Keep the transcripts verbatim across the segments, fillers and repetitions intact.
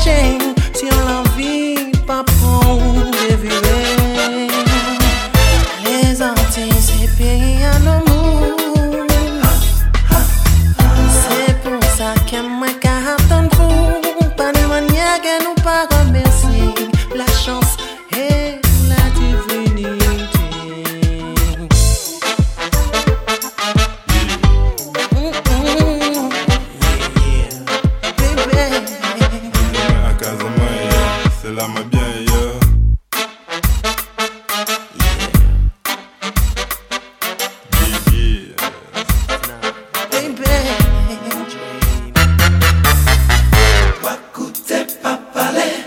chercher sur la vie, pas pour vivre. Les Antilles, c'est pays à l'amour. C'est pour ça que moi, j'attends vous. Pas de manière que nous pas remercier la chance et la divinité. C'est là ma bien, yeah. Toi coûter pas parler,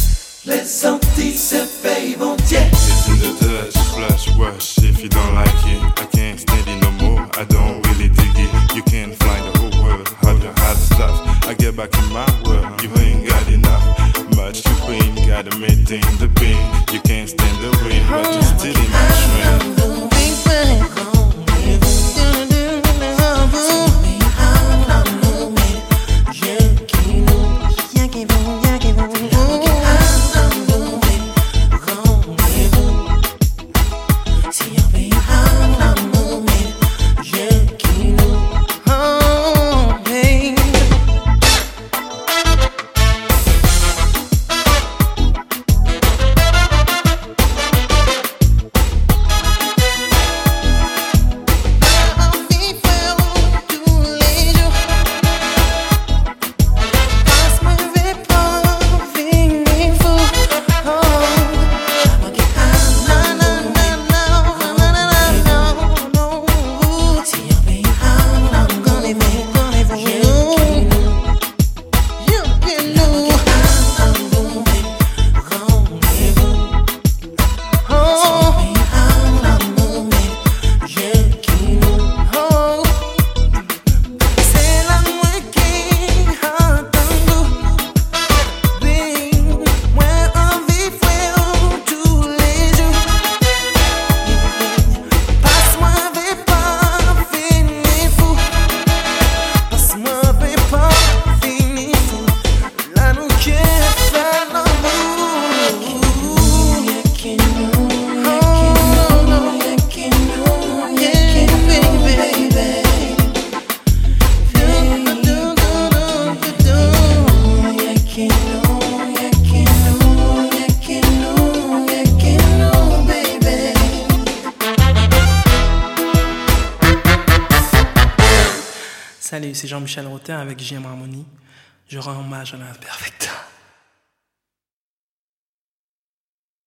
les Antilles se payent bon Dieu. It's in the touch, flash, wash. If you don't like it, I can't stand it no more. I don't really dig it. You can't fly the whole world. Hard your hard stuff. I get back in my world. You ain't got enough. Much you pain, gotta maintain the pain. You can't stand the rain, but you're still in my train. Salut, c'est Jean-Michel Rotin avec J M Harmonie. Je rends hommage à l'imperfecta.